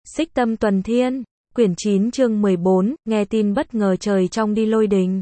Xích Tâm Tuần Thiên, quyển 9 chương 14, nghe tin bất ngờ trời trong đi lôi đình.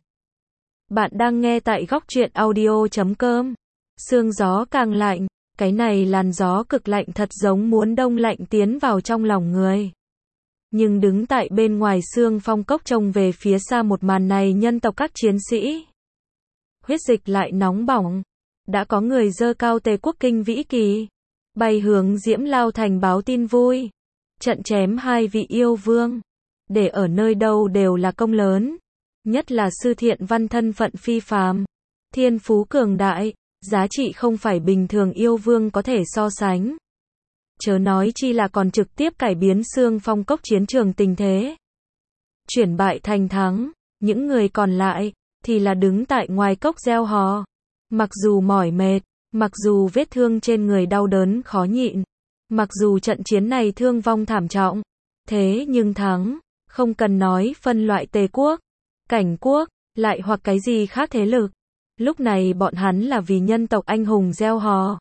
Bạn đang nghe tại góc truyện audio.com. Sương gió càng lạnh, cái này làn gió cực lạnh thật giống muốn đông lạnh tiến vào trong lòng người. Nhưng đứng tại bên ngoài Sương Phong Cốc trông về phía xa một màn này, nhân tộc các chiến sĩ. Huyết dịch lại nóng bỏng. Đã có người giơ cao Tề Quốc Kinh Vĩ Kỳ, bay hướng Diễm Lao Thành báo tin vui. Trận chém hai vị yêu vương, để ở nơi đâu đều là công lớn. Nhất là Sư Thiện Văn thân phận phi phàm, thiên phú cường đại, giá trị không phải bình thường yêu vương có thể so sánh. Chớ nói chi là còn trực tiếp cải biến Sương Phong Cốc chiến trường tình thế. Chuyển bại thành thắng, những người còn lại thì là đứng tại ngoài cốc reo hò. Mặc dù mỏi mệt, mặc dù vết thương trên người đau đớn khó nhịn, mặc dù trận chiến này thương vong thảm trọng, thế nhưng thắng, không cần nói phân loại Tề Quốc, Cảnh Quốc, lại hoặc cái gì khác thế lực. Lúc này bọn hắn là vì nhân tộc anh hùng gieo hò.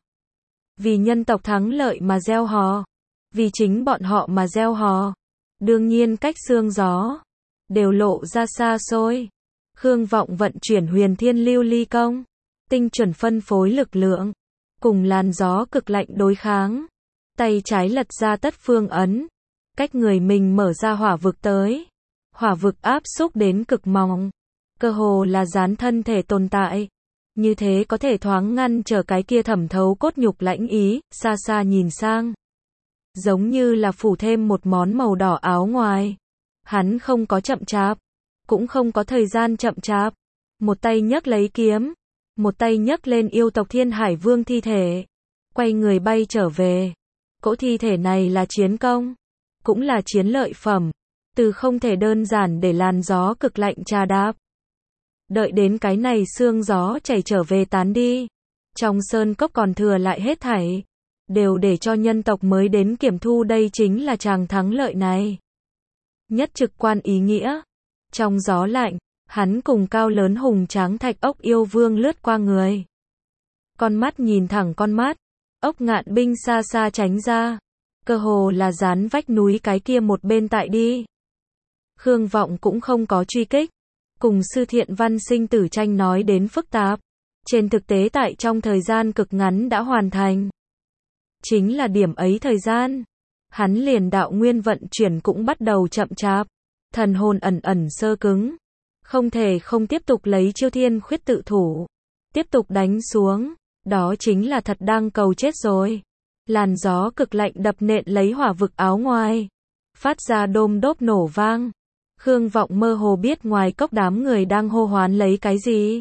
Vì nhân tộc thắng lợi mà gieo hò. Vì chính bọn họ mà gieo hò. Đương nhiên cách sương gió đều lộ ra xa xôi. Khương Vọng vận chuyển Huyền Thiên Lưu Ly Công, tinh chuẩn phân phối lực lượng, cùng làn gió cực lạnh đối kháng. Tay trái lật ra Tất Phương ấn, cách người mình mở ra hỏa vực tới. Hỏa vực áp xúc đến cực mỏng, cơ hồ là dán thân thể tồn tại. Như thế có thể thoáng ngăn trở cái kia thẩm thấu cốt nhục lãnh ý, xa xa nhìn sang. Giống như là phủ thêm một món màu đỏ áo ngoài. Hắn không có chậm chạp, cũng không có thời gian chậm chạp. Một tay nhấc lấy kiếm, một tay nhấc lên yêu tộc Thiên Hải Vương thi thể, quay người bay trở về. Cỗ thi thể này là chiến công, cũng là chiến lợi phẩm, từ không thể đơn giản để làn gió cực lạnh trà đạp. Đợi đến cái này sương gió chảy trở về tán đi, trong sơn cốc còn thừa lại hết thảy, đều để cho nhân tộc mới đến kiểm thu, đây chính là tràng thắng lợi này. Nhất trực quan ý nghĩa, trong gió lạnh, hắn cùng cao lớn hùng tráng Thạch Ốc yêu vương lướt qua người. Con mắt nhìn thẳng con mắt, Ốc Ngạn binh xa xa tránh ra, cơ hồ là dán vách núi cái kia một bên tại đi. Khương Vọng cũng không có truy kích, cùng Sư Thiện Văn sinh tử tranh nói đến phức tạp, trên thực tế tại trong thời gian cực ngắn đã hoàn thành. Chính là điểm ấy thời gian, hắn liền đạo nguyên vận chuyển cũng bắt đầu chậm chạp, thần hồn ẩn ẩn sơ cứng, không thể không tiếp tục lấy chiêu thiên khuyết tự thủ, tiếp tục đánh xuống, đó chính là thật đang cầu chết rồi. Làn gió cực lạnh đập nện lấy hỏa vực áo ngoài, phát ra đôm đốp nổ vang. Khương Vọng mơ hồ biết ngoài cốc đám người đang hô hoán lấy cái gì.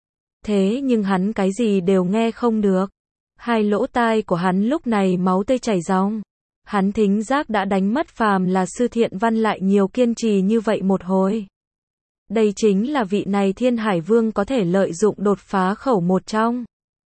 Thế nhưng hắn cái gì đều nghe không được. Hai lỗ tai của hắn lúc này máu tươi chảy ròng. Hắn thính giác đã đánh mất, phàm là Sư Thiện Văn lại nhiều kiên trì như vậy một hồi. Đây chính là vị này Thiên Hải Vương có thể lợi dụng đột phá khẩu một trong.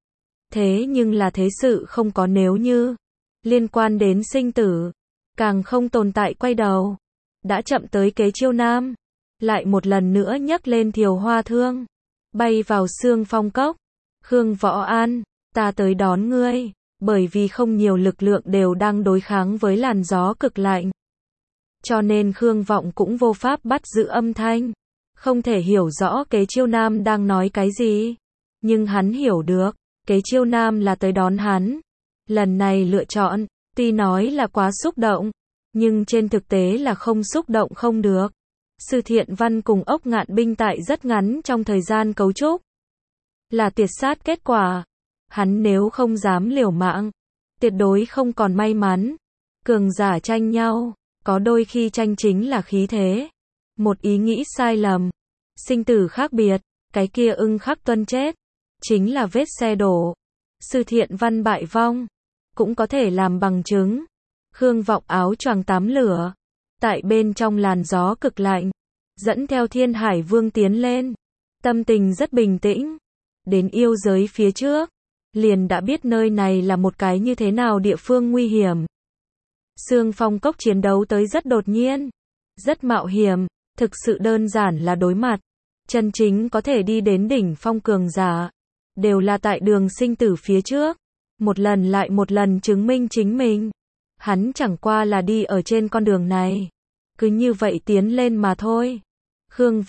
Thế nhưng là thế sự không có nếu như. Liên quan đến sinh tử, càng không tồn tại quay đầu. Đã chậm tới kế chiêu nam, lại một lần nữa nhấc lên thiều hoa thương, bay vào Sương Phong Cốc. Khương Võ An, ta tới đón ngươi, bởi vì không nhiều lực lượng đều đang đối kháng với làn gió cực lạnh. Cho nên Khương Vọng cũng vô pháp bắt giữ âm thanh, không thể hiểu rõ kế chiêu nam đang nói cái gì. Nhưng hắn hiểu được, kế chiêu nam là tới đón hắn. Lần này lựa chọn, tuy nói là quá xúc động, nhưng trên thực tế là không xúc động không được. Sư Thiện Văn cùng Ốc Ngạn binh tại rất ngắn trong thời gian cấu trúc, là tuyệt sát kết quả. Hắn nếu không dám liều mạng, tuyệt đối không còn may mắn. Cường giả tranh nhau, có đôi khi tranh chính là khí thế. Một ý nghĩ sai lầm, sinh tử khác biệt, cái kia ưng khắc tuân chết, chính là vết xe đổ. Sư Thiện Văn bại vong, cũng có thể làm bằng chứng. Khương Vọng áo choàng tắm lửa, tại bên trong làn gió cực lạnh, dẫn theo Thiên Hải Vương tiến lên, tâm tình rất bình tĩnh. Đến yêu giới phía trước, liền đã biết nơi này là một cái như thế nào địa phương nguy hiểm. Sương Phong Cốc chiến đấu tới rất đột nhiên, rất mạo hiểm, thực sự đơn giản là đối mặt. Chân chính có thể đi đến đỉnh phong cường giả, đều là tại đường sinh tử phía trước, một lần lại một lần chứng minh chính mình. Hắn chẳng qua là đi ở trên con đường này. Cứ như vậy tiến lên mà thôi. Khương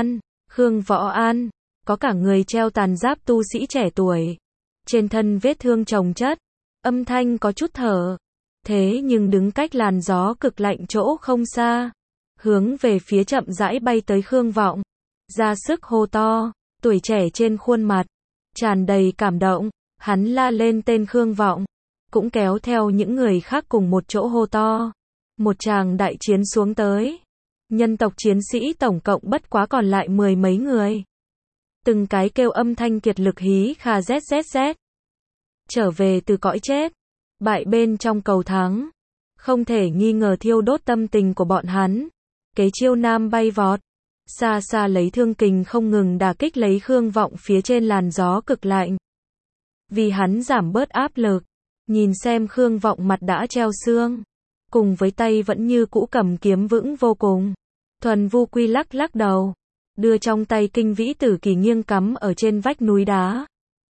Võ An, có cả người treo tàn giáp tu sĩ trẻ tuổi. Trên thân vết thương chồng chất, âm thanh có chút thở. Thế nhưng đứng cách làn gió cực lạnh chỗ không xa. Hướng về phía chậm rãi bay tới Khương Vọng. Ra sức hô to, tuổi trẻ trên khuôn mặt. Tràn đầy cảm động, hắn la lên tên Khương Vọng. Cũng kéo theo những người khác cùng một chỗ hô to. Một tràng đại chiến xuống tới. Nhân tộc chiến sĩ tổng cộng bất quá còn lại 10 mấy người. Từng cái kêu âm thanh kiệt lực hí kha zzz. Trở về từ cõi chết. Bại bên trong cầu thắng. Không thể nghi ngờ thiêu đốt tâm tình của bọn hắn. Kế Chiêu Nam bay vọt. Xa xa lấy thương kình không ngừng đả kích lấy Khương Vọng phía trên làn gió cực lạnh. Vì hắn giảm bớt áp lực. Nhìn xem Khương Vọng mặt đã treo xương. Cùng với tay vẫn như cũ cầm kiếm vững vô cùng. Thuần Vu Quy lắc lắc đầu. Đưa trong tay kinh vĩ tử kỳ nghiêng cắm ở trên vách núi đá.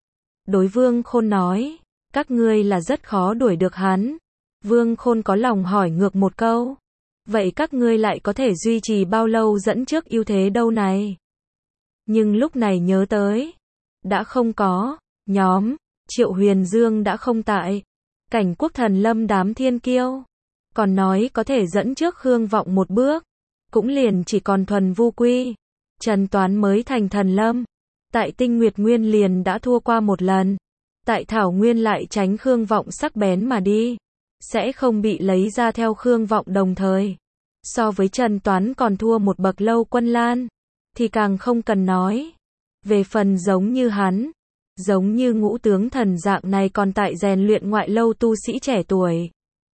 Đối Vương Khôn nói. Các ngươi là rất khó đuổi được hắn. Vương Khôn có lòng hỏi ngược một câu. Vậy các ngươi lại có thể duy trì bao lâu dẫn trước ưu thế đâu này? Nhưng lúc này nhớ tới. Đã không có. Nhóm. Triệu Huyền Dương đã không tại. Cảnh Quốc Thần Lâm đám thiên kiêu. Còn nói có thể dẫn trước Khương Vọng một bước. Cũng liền chỉ còn Thuần Vu Quy. Trần Toán mới thành Thần Lâm. Tại Tinh Nguyệt Nguyên liền đã thua qua một lần. Tại Thảo Nguyên lại tránh Khương Vọng sắc bén mà đi. Sẽ không bị lấy ra theo Khương Vọng đồng thời. So với Trần Toán còn thua một bậc Lâu Quân Lan. Thì càng không cần nói. Về phần giống như hắn. Giống như ngũ tướng thần dạng này còn tại rèn luyện ngoại lâu tu sĩ trẻ tuổi.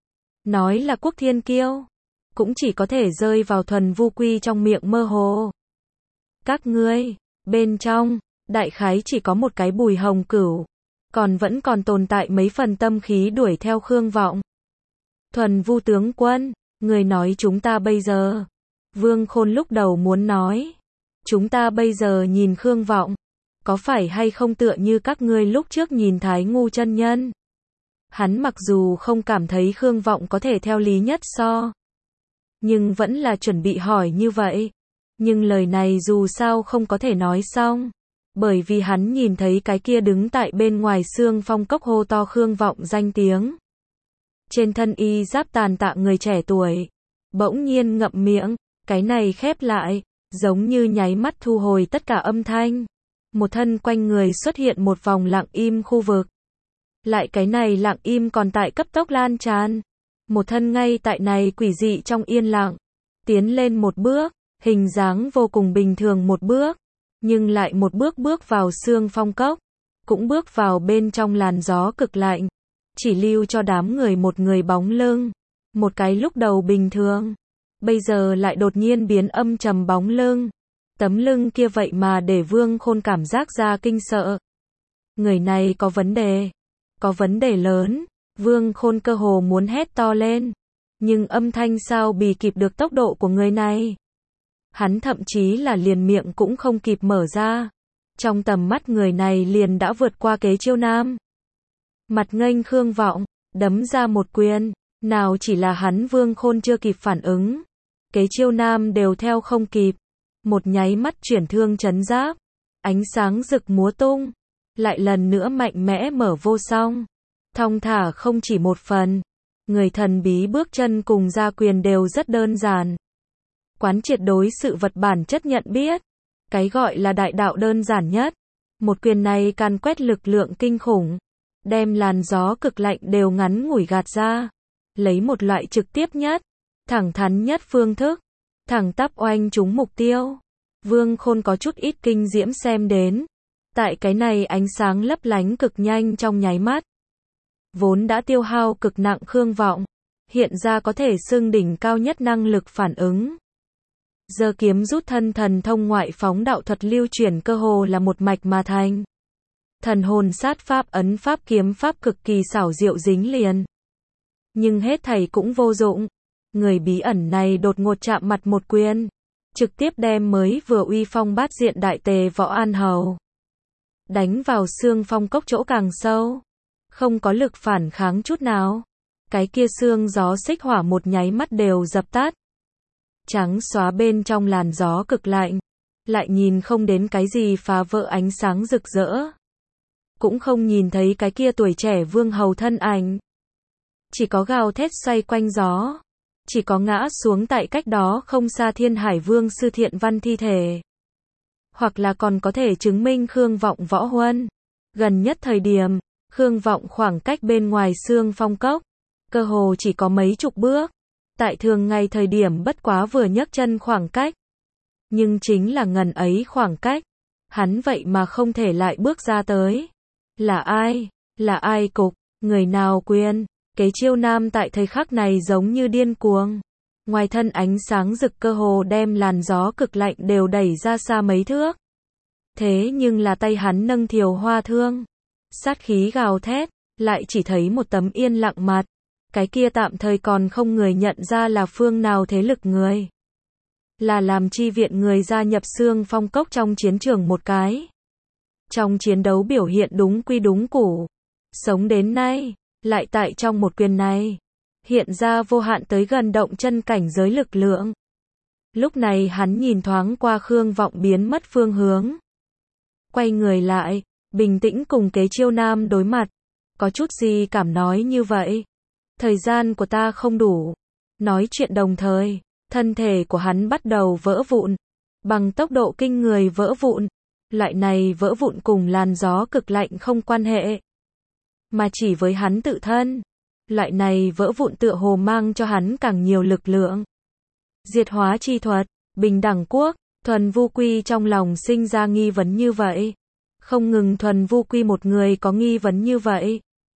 Nói là quốc thiên kiêu. Cũng chỉ có thể rơi vào Thuần Vu Quy trong miệng mơ hồ. Các ngươi, bên trong, đại khái chỉ có một cái Bùi Hồng Cửu. Còn vẫn còn tồn tại mấy phần tâm khí đuổi theo Khương Vọng. Thuần Vu tướng quân, người nói chúng ta bây giờ. Vương Khôn lúc đầu muốn nói. Chúng ta bây giờ nhìn Khương Vọng. Có phải hay không tựa như các ngươi lúc trước nhìn Thái Ngu chân nhân? Hắn mặc dù không cảm thấy Khương Vọng có thể theo Lý Nhất so. Nhưng vẫn là chuẩn bị hỏi như vậy. Nhưng lời này dù sao không có thể nói xong. Bởi vì hắn nhìn thấy cái kia đứng tại bên ngoài Xương Phong Cốc hô to Khương Vọng danh tiếng. Trên thân y giáp tàn tạ người trẻ tuổi. Bỗng nhiên ngậm miệng, cái này khép lại, giống như nháy mắt thu hồi tất cả âm thanh. Một thân quanh người xuất hiện một vòng lặng im khu vực. Lại cái này lặng im còn tại cấp tốc lan tràn. Một thân ngay tại này quỷ dị trong yên lặng. Tiến lên một bước, hình dáng vô cùng bình thường một bước. Nhưng lại một bước bước vào Xương Phong Cốc. Cũng bước vào bên trong làn gió cực lạnh. Chỉ lưu cho đám người một người bóng lưng. Một cái lúc đầu bình thường. Bây giờ lại đột nhiên biến âm trầm bóng lưng. Tấm lưng kia vậy mà để Vương Khôn cảm giác ra kinh sợ. Người này có vấn đề. Có vấn đề lớn. Vương Khôn cơ hồ muốn hét to lên. Nhưng âm thanh sao bì kịp được tốc độ của người này. Hắn thậm chí là liền miệng cũng không kịp mở ra. Trong tầm mắt người này liền đã vượt qua Kế Chiêu Nam. Mặt nghênh Khương Vọng, đấm ra một quyền. Nào chỉ là hắn Vương Khôn chưa kịp phản ứng. Kế Chiêu Nam đều theo không kịp. Một nháy mắt chuyển thương chấn giáp. Ánh sáng rực múa tung. Lại lần nữa mạnh mẽ mở vô song. Thong thả không chỉ một phần. Người thần bí bước chân cùng ra quyền đều rất đơn giản. Quán triệt đối sự vật bản chất nhận biết. Cái gọi là đại đạo đơn giản nhất. Một quyền này càn quét lực lượng kinh khủng. Đem làn gió cực lạnh đều ngắn ngủi gạt ra. Lấy một loại trực tiếp nhất. Thẳng thắn nhất phương thức. Thẳng tắp oanh trúng mục tiêu. Vương Khôn có chút ít kinh diễm xem đến. Tại cái này ánh sáng lấp lánh cực nhanh trong nháy mắt. Vốn đã tiêu hao cực nặng Khương Vọng. Hiện ra có thể xưng đỉnh cao nhất năng lực phản ứng. Giơ kiếm rút thân thần thông ngoại phóng đạo thuật lưu chuyển cơ hồ là một mạch mà thành. Thần hồn sát pháp ấn pháp kiếm pháp cực kỳ xảo diệu dính liền. Nhưng hết thảy cũng vô dụng. Người bí ẩn này đột ngột chạm mặt một quyền. Trực tiếp đem mới vừa uy phong bát diện đại tề Võ An Hầu. Đánh vào Xương Phong Cốc chỗ càng sâu. Không có lực phản kháng chút nào. Cái kia xương gió xích hỏa một nháy mắt đều dập tắt. Trắng xóa bên trong làn gió cực lạnh, lại nhìn không đến cái gì phá vỡ ánh sáng rực rỡ. Cũng không nhìn thấy cái kia tuổi trẻ vương hầu thân ảnh. Chỉ có gào thét xoay quanh gió. Chỉ có ngã xuống tại cách đó không xa Thiên Hải Vương Sư Thiện Văn thi thể. Hoặc là còn có thể chứng minh Khương Vọng võ huân. Gần nhất thời điểm, Khương Vọng khoảng cách bên ngoài Xương Phong Cốc, cơ hồ chỉ có mấy chục bước. Tại thường ngày thời điểm bất quá vừa nhấc chân khoảng cách. Nhưng chính là ngần ấy khoảng cách, hắn vậy mà không thể lại bước ra tới. Là ai? Là ai cục? Người nào quyền? Kế Chiêu Nam tại thời khắc này giống như điên cuồng. Ngoài thân ánh sáng rực cơ hồ đem làn gió cực lạnh đều đẩy ra xa mấy thước. Thế nhưng là tay hắn nâng thiều hoa thương. Sát khí gào thét, lại chỉ thấy một tấm yên lặng mặt. Cái kia tạm thời còn không người nhận ra là phương nào thế lực người. Là làm chi viện người gia nhập Xương Phong Cốc trong chiến trường một cái. Trong chiến đấu biểu hiện đúng quy đúng củ. Sống đến nay, lại tại trong một quyền này, hiện ra vô hạn tới gần động chân cảnh giới lực lượng. Lúc này hắn nhìn thoáng qua Khương Vọng biến mất phương hướng. Quay người lại, bình tĩnh cùng Kế Chiêu Nam đối mặt. Có chút gì cảm nói như vậy? Thời gian của ta không đủ. Nói chuyện đồng thời, thân thể của hắn bắt đầu vỡ vụn. Bằng tốc độ kinh người vỡ vụn. Loại này vỡ vụn cùng làn gió cực lạnh không quan hệ. Mà chỉ với hắn tự thân. Loại này vỡ vụn tựa hồ mang cho hắn càng nhiều lực lượng. Diệt hóa chi thuật, bình đẳng quốc, Thuần Vu Quy trong lòng sinh ra nghi vấn như vậy. Không ngừng Thuần Vu Quy một người có nghi vấn như vậy.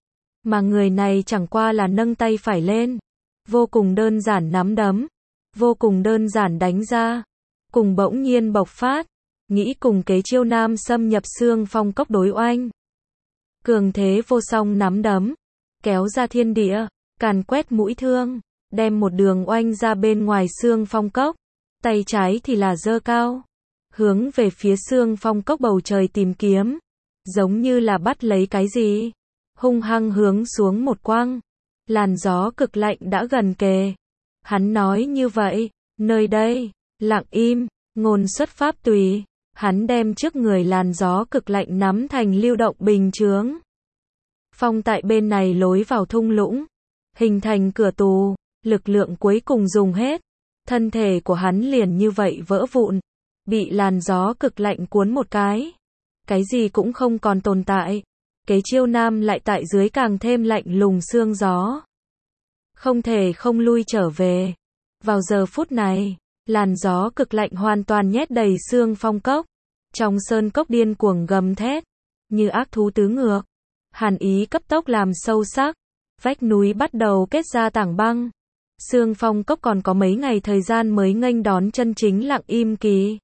Mà người này chẳng qua là nâng tay phải lên. Vô cùng đơn giản nắm đấm. Vô cùng đơn giản đánh ra. Cùng bỗng nhiên bộc phát. Nghĩ cùng Kế Chiêu Nam xâm nhập Xương Phong Cốc đối oanh. Cường thế vô song nắm đấm. Kéo ra thiên địa. Càn quét mũi thương. Đem một đường oanh ra bên ngoài Xương Phong Cốc. Tay trái thì là giơ cao. Hướng về phía Xương Phong Cốc bầu trời tìm kiếm. Giống như là bắt lấy cái gì. Hung hăng hướng xuống một quăng. Làn gió cực lạnh đã gần kề. Hắn nói như vậy. Nơi đây, lặng im, ngôn xuất pháp tùy. Hắn đem trước người làn gió cực lạnh nắm thành lưu động bình chướng. Phong tại bên này lối vào thung lũng. Hình thành cửa tù. Lực lượng cuối cùng dùng hết. Thân thể của hắn liền như vậy vỡ vụn. Bị làn gió cực lạnh cuốn một cái. Cái gì cũng không còn tồn tại. Kế Chiêu Nam lại tại dưới càng thêm lạnh lùng sương gió. Không thể không lui trở về. Vào giờ phút này, làn gió cực lạnh hoàn toàn nhét đầy Xương Phong Cốc. Trong sơn cốc điên cuồng gầm thét. Như ác thú tứ ngược. Hàn ý cấp tốc làm sâu sắc. Vách núi bắt đầu kết ra tảng băng. Xương Phong Cốc còn có mấy ngày thời gian mới nghênh đón chân chính lặng im kỳ.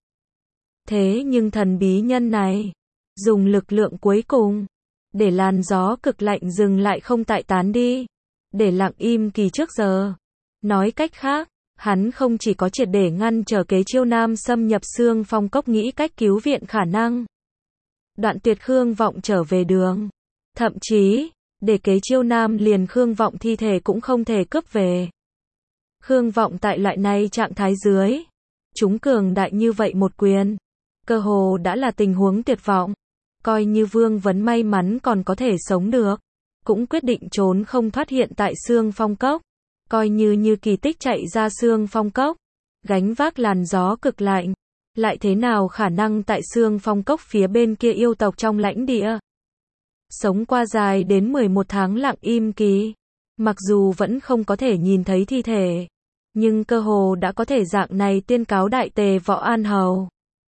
Thế nhưng thần bí nhân này, dùng lực lượng cuối cùng, để làn gió cực lạnh dừng lại không tại tán đi. Để lặng im kỳ trước giờ. Nói cách khác, hắn không chỉ có triệt để ngăn trở Kế Chiêu Nam xâm nhập Xương Phong Cốc nghĩ cách cứu viện khả năng. Đoạn tuyệt Khương Vọng trở về đường. Thậm chí, để Kế Chiêu Nam liền Khương Vọng thi thể cũng không thể cướp về. Khương Vọng tại loại này trạng thái dưới. Chúng cường đại như vậy một quyền. Cơ hồ đã là tình huống tuyệt vọng. Coi như Vương Vấn may mắn còn có thể sống được. Cũng quyết định trốn không thoát hiện tại Xương Phong Cốc. Coi như kỳ tích chạy ra Xương Phong Cốc. Gánh vác làn gió cực lạnh. Lại thế nào khả năng tại Xương Phong Cốc phía bên kia yêu tộc trong lãnh địa. Sống qua dài đến 11 tháng lặng im kỳ. Mặc dù vẫn không có thể nhìn thấy thi thể. Nhưng cơ hồ đã có thể dạng này tuyên cáo đại tề Võ An Hầu.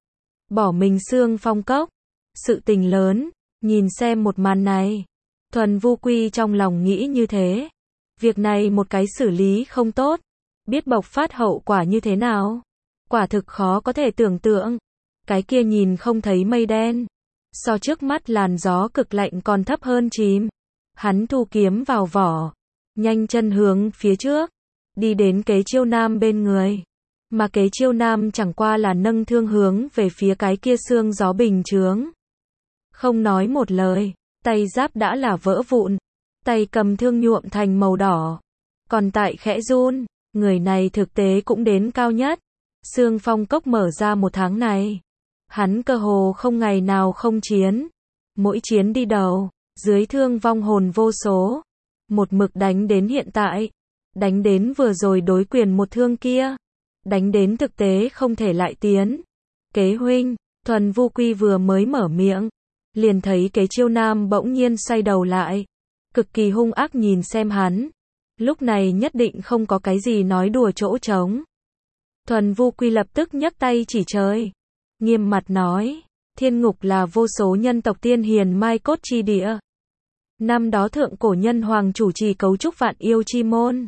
Bỏ mình Xương Phong Cốc. Sự tình lớn. Nhìn xem một màn này. Thuần Vu Quy trong lòng nghĩ như thế. Việc này một cái xử lý không tốt. Biết bộc phát hậu quả như thế nào. Quả thực khó có thể tưởng tượng. Cái kia nhìn không thấy mây đen. So trước mắt làn gió cực lạnh còn thấp hơn chìm. Hắn thu kiếm vào vỏ. Nhanh chân hướng phía trước. Đi đến Kế Chiêu Nam bên người. Mà Kế Chiêu Nam chẳng qua là nâng thương hướng về phía cái kia xương gió bình chướng. Không nói một lời. Tay giáp đã là vỡ vụn. Tay cầm thương nhuộm thành màu đỏ. còn tại khẽ run, người này thực tế cũng đến cao nhất. Xương Phong Cốc mở ra 1 tháng này, hắn cơ hồ không ngày nào không chiến. Mỗi chiến đi đầu, dưới thương vong hồn vô số. Một mực đánh đến hiện tại. Đánh đến vừa rồi đối quyền một thương kia. Đánh đến thực tế không thể lại tiến. Kế huynh, Thuần Vu Quy vừa mới mở miệng. Liền thấy Kế Chiêu Nam bỗng nhiên xoay đầu lại. Cực kỳ hung ác nhìn xem hắn. Lúc này nhất định không có cái gì nói đùa chỗ trống. Thuần Vu Quy lập tức nhấc tay chỉ trời. Nghiêm mặt nói, thiên ngục là vô số nhân tộc tiên hiền mai cốt chi địa. Năm đó thượng cổ nhân hoàng chủ trì cấu trúc vạn yêu chi môn.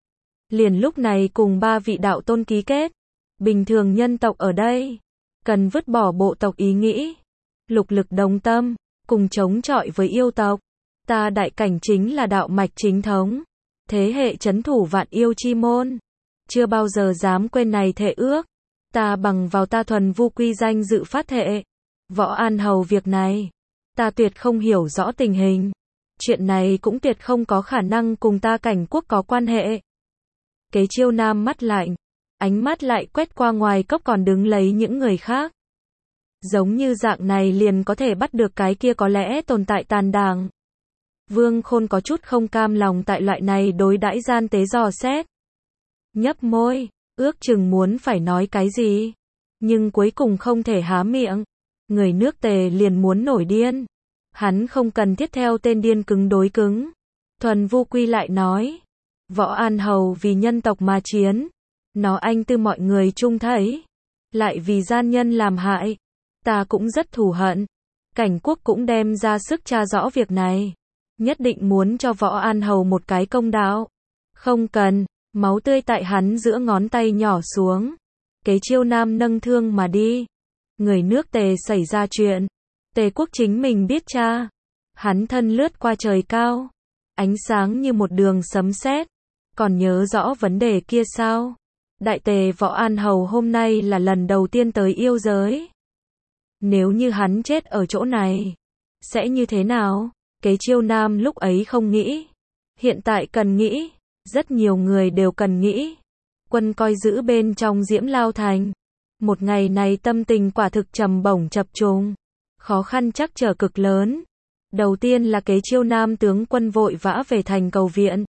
Liền lúc này cùng 3 vị đạo tôn ký kết. Bình thường nhân tộc ở đây, cần vứt bỏ bộ tộc ý nghĩ. Lục lực đồng tâm, cùng chống chọi với yêu tộc. Ta đại cảnh chính là đạo mạch chính thống. Thế hệ trấn thủ vạn yêu chi môn. Chưa bao giờ dám quên này thệ ước. Ta bằng vào ta Thuần Vu Quy danh dự phát thệ. Võ An Hầu việc này, ta tuyệt không hiểu rõ tình hình. Chuyện này cũng tuyệt không có khả năng cùng ta Cảnh Quốc có quan hệ. Kế Chiêu Nam mắt lạnh, ánh mắt lại quét qua ngoài cốc còn đứng lấy những người khác. Giống như dạng này liền có thể bắt được cái kia có lẽ tồn tại tàn đảng. Vương Khôn có chút không cam lòng tại loại này đối đãi gian tế dò xét. Nhấp môi, ước chừng muốn phải nói cái gì. Nhưng cuối cùng không thể há miệng. Người nước Tề liền muốn nổi điên. Hắn không cần thiết theo tên điên cứng đối cứng. Thuần Vu Quy lại nói. Võ An Hầu vì nhân tộc mà chiến. Nó anh tư mọi người chung thấy. Lại vì gian nhân làm hại. Ta cũng rất thù hận. Cảnh Quốc cũng đem ra sức tra rõ việc này. Nhất định muốn cho Võ An Hầu một cái công đạo. Không cần. Máu tươi tại hắn giữa ngón tay nhỏ xuống. Kế Chiêu Nam nâng thương mà đi. Người nước Tề xảy ra chuyện. Tề quốc chính mình biết cha. Hắn thân lướt qua trời cao. Ánh sáng như một đường sấm sét. Còn nhớ rõ vấn đề kia sao? Đại Tề Võ An Hầu hôm nay là lần đầu tiên tới yêu giới. Nếu như hắn chết ở chỗ này, sẽ như thế nào? Kế Chiêu Nam lúc ấy không nghĩ. Hiện tại cần nghĩ. Rất nhiều người đều cần nghĩ. Quân coi giữ bên trong Diễm Lao Thành. Một ngày này tâm tình quả thực trầm bổng chập trùng. Khó khăn chắc trở cực lớn. Đầu tiên là Kế Chiêu Nam tướng quân vội vã về thành cầu viện.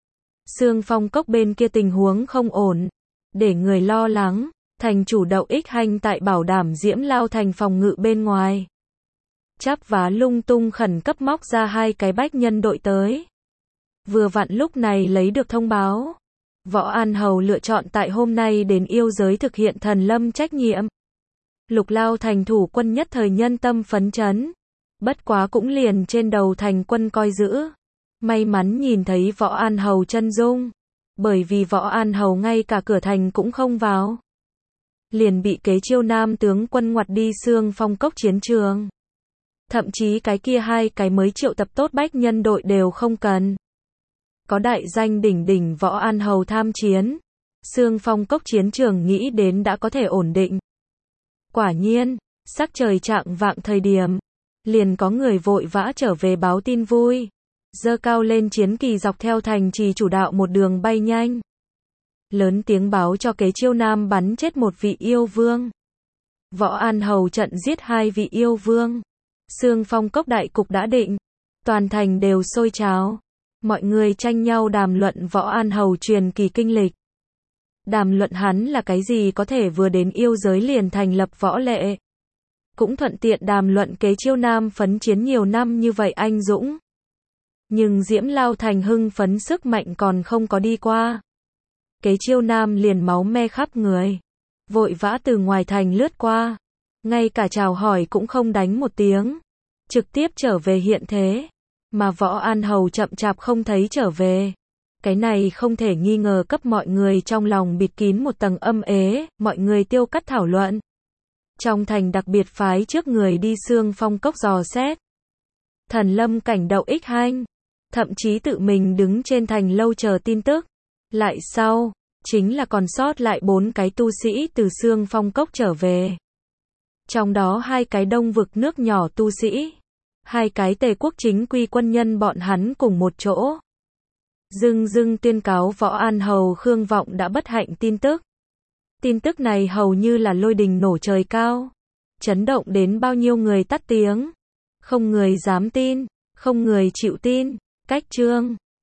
Xương Phong Cốc bên kia tình huống không ổn. Để người lo lắng. Thành chủ Đậu Ích Hanh tại bảo đảm Diễm Lao Thành phòng ngự bên ngoài. Chắp vá lung tung khẩn cấp móc ra 2 cái bách nhân đội tới. Vừa vặn lúc này lấy được thông báo. Võ An Hầu lựa chọn tại hôm nay đến yêu giới thực hiện thần lâm trách nhiệm. Lục Lao Thành thủ quân nhất thời nhân tâm phấn chấn. Bất quá cũng liền trên đầu thành quân coi giữ. May mắn nhìn thấy Võ An Hầu chân dung. Bởi vì Võ An Hầu ngay cả cửa thành cũng không vào. Liền bị Kế Chiêu Nam tướng quân ngoặt đi Xương Phong Cốc chiến trường. Thậm chí cái kia 2 cái mới triệu tập tốt bách nhân đội đều không cần. Có đại danh đỉnh đỉnh Võ An Hầu tham chiến. Xương Phong Cốc chiến trường nghĩ đến đã có thể ổn định. Quả nhiên, sắc trời chạng vạng thời điểm. Liền có người vội vã trở về báo tin vui. Giơ cao lên chiến kỳ dọc theo thành trì chủ đạo một đường bay nhanh. Lớn tiếng báo cho Kế Chiêu Nam bắn chết một vị yêu vương. Võ An Hầu trận giết 2 vị yêu vương. Xương Phong Cốc đại cục đã định. Toàn thành đều sôi trào. Mọi người tranh nhau đàm luận Võ An Hầu truyền kỳ kinh lịch. Đàm luận hắn là cái gì có thể vừa đến yêu giới liền thành lập võ lệ. Cũng thuận tiện đàm luận Kế Chiêu Nam phấn chiến nhiều năm như vậy anh dũng. Nhưng Diễm Lao Thành hưng phấn sức mạnh còn không có đi qua. Kế Chiêu Nam liền máu me khắp người. Vội vã từ ngoài thành lướt qua. Ngay cả chào hỏi cũng không đánh một tiếng. Trực tiếp trở về hiện thế. Mà Võ An Hầu chậm chạp không thấy trở về. Cái này không thể nghi ngờ cấp mọi người trong lòng bịt kín một tầng âm ế. Mọi người tiêu cắt thảo luận. Trong thành đặc biệt phái trước người đi Xương Phong Cốc dò xét. Thần lâm cảnh Đậu Ích Hanh. Thậm chí tự mình đứng trên thành lâu chờ tin tức. Lại sau, chính là còn sót lại 4 cái tu sĩ từ Xương Phong Cốc trở về. Trong đó 2 cái Đông vực nước nhỏ tu sĩ. 2 cái Tề quốc chính quy quân nhân bọn hắn cùng một chỗ. Dưng dưng tuyên cáo Võ An Hầu Khương Vọng đã bất hạnh tin tức. Tin tức này hầu như là lôi đình nổ trời cao. Chấn động đến bao nhiêu người tắt tiếng. Không người dám tin, không người chịu tin. Cách chương